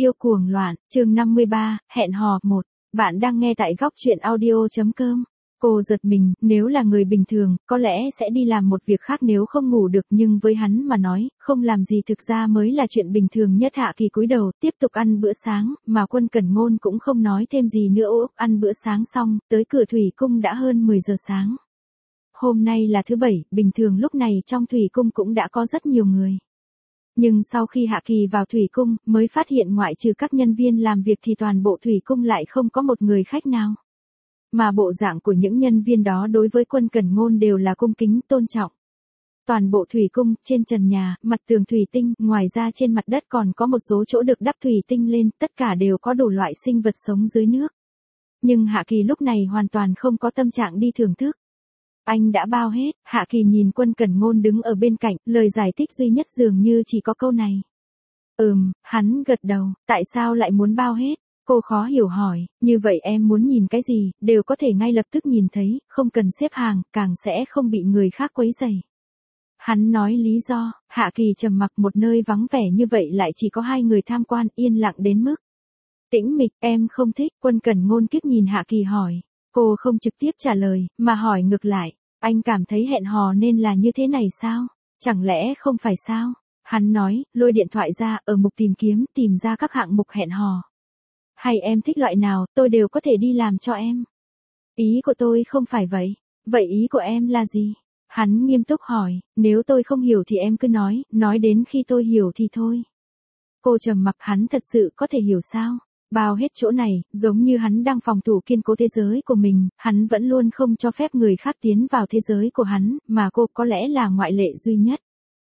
Yêu cuồng loạn, chương 53, hẹn hò 1. Bạn đang nghe tại góc truyện audio.com. Cô giật mình, nếu là người bình thường, có lẽ sẽ đi làm một việc khác nếu không ngủ được, nhưng với hắn mà nói, không làm gì thực ra mới là chuyện bình thường nhất. Hạ Kỳ cúi đầu, tiếp tục ăn bữa sáng, mà Quân Cẩn Ngôn cũng không nói thêm gì nữa. Ăn bữa sáng xong, tới cửa thủy cung đã hơn 10 giờ sáng. Hôm nay là thứ Bảy, bình thường lúc này trong thủy cung cũng đã có rất nhiều người. Nhưng sau khi Hạ Kỳ vào thủy cung, mới phát hiện ngoại trừ các nhân viên làm việc thì toàn bộ thủy cung lại không có một người khách nào. Mà bộ dạng của những nhân viên đó đối với Quân Cẩn Ngôn đều là cung kính tôn trọng. Toàn bộ thủy cung, trên trần nhà, mặt tường thủy tinh, ngoài ra trên mặt đất còn có một số chỗ được đắp thủy tinh lên, tất cả đều có đủ loại sinh vật sống dưới nước. Nhưng Hạ Kỳ lúc này hoàn toàn không có tâm trạng đi thưởng thức. Anh đã bao hết. Hạ Kỳ nhìn Quân Cẩn Ngôn đứng ở bên cạnh, lời giải thích duy nhất dường như chỉ có câu này. Hắn gật đầu, tại sao lại muốn bao hết? Cô khó hiểu hỏi, như vậy em muốn nhìn cái gì, đều có thể ngay lập tức nhìn thấy, không cần xếp hàng, càng sẽ không bị người khác quấy rầy. Hắn nói lý do. Hạ Kỳ trầm mặc, một nơi vắng vẻ như vậy lại chỉ có hai người tham quan, yên lặng đến mức tĩnh mịch. Em không thích. Quân Cẩn Ngôn kiếp nhìn Hạ Kỳ hỏi. Cô không trực tiếp trả lời, mà hỏi ngược lại, anh cảm thấy hẹn hò nên là như thế này sao? Chẳng lẽ không phải sao? Hắn nói, lôi điện thoại ra, ở mục tìm kiếm, tìm ra các hạng mục hẹn hò. Hay em thích loại nào, tôi đều có thể đi làm cho em. Ý của tôi không phải vậy. Vậy ý của em là gì? Hắn nghiêm túc hỏi, nếu tôi không hiểu thì em cứ nói đến khi tôi hiểu thì thôi. Cô trầm mặc, hắn thật sự có thể hiểu sao? Bao hết chỗ này, giống như hắn đang phòng thủ kiên cố thế giới của mình, hắn vẫn luôn không cho phép người khác tiến vào thế giới của hắn, mà cô có lẽ là ngoại lệ duy nhất.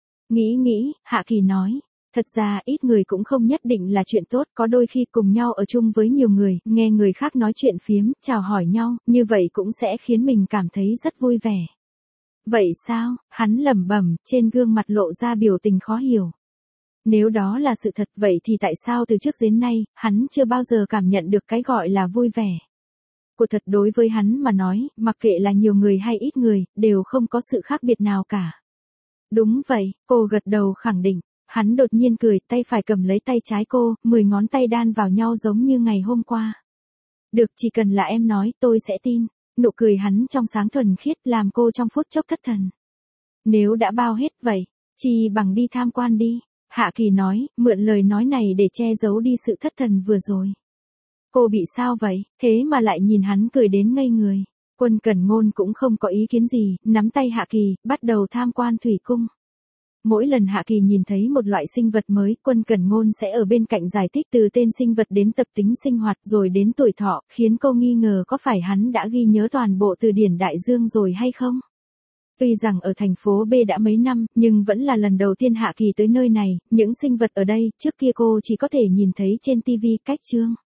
Nghĩ, Hạ Kỳ nói, thật ra ít người cũng không nhất định là chuyện tốt, có đôi khi cùng nhau ở chung với nhiều người, nghe người khác nói chuyện phiếm, chào hỏi nhau, như vậy cũng sẽ khiến mình cảm thấy rất vui vẻ. Vậy sao? Hắn lẩm bẩm, trên gương mặt lộ ra biểu tình khó hiểu. Nếu đó là sự thật, vậy thì tại sao từ trước đến nay, hắn chưa bao giờ cảm nhận được cái gọi là vui vẻ? Của thật đối với hắn mà nói, mặc kệ là nhiều người hay ít người, đều không có sự khác biệt nào cả. Đúng vậy, cô gật đầu khẳng định. Hắn đột nhiên cười, tay phải cầm lấy tay trái cô, 10 ngón tay đan vào nhau giống như ngày hôm qua. Được, chỉ cần là em nói, tôi sẽ tin. Nụ cười hắn trong sáng thuần khiết làm cô trong phút chốc thất thần. Nếu đã bao hết vậy, chi bằng đi tham quan đi. Hạ Kỳ nói, mượn lời nói này để che giấu đi sự thất thần vừa rồi. Cô bị sao vậy, thế mà lại nhìn hắn cười đến ngây người. Quân Cẩn Ngôn cũng không có ý kiến gì, nắm tay Hạ Kỳ, bắt đầu tham quan thủy cung. Mỗi lần Hạ Kỳ nhìn thấy một loại sinh vật mới, Quân Cẩn Ngôn sẽ ở bên cạnh giải thích từ tên sinh vật đến tập tính sinh hoạt rồi đến tuổi thọ, khiến cô nghi ngờ có phải hắn đã ghi nhớ toàn bộ từ điển đại dương rồi hay không. Tuy rằng ở thành phố B đã mấy năm, nhưng vẫn là lần đầu tiên Hạ Kỳ tới nơi này, những sinh vật ở đây, trước kia cô chỉ có thể nhìn thấy trên TV cách chương.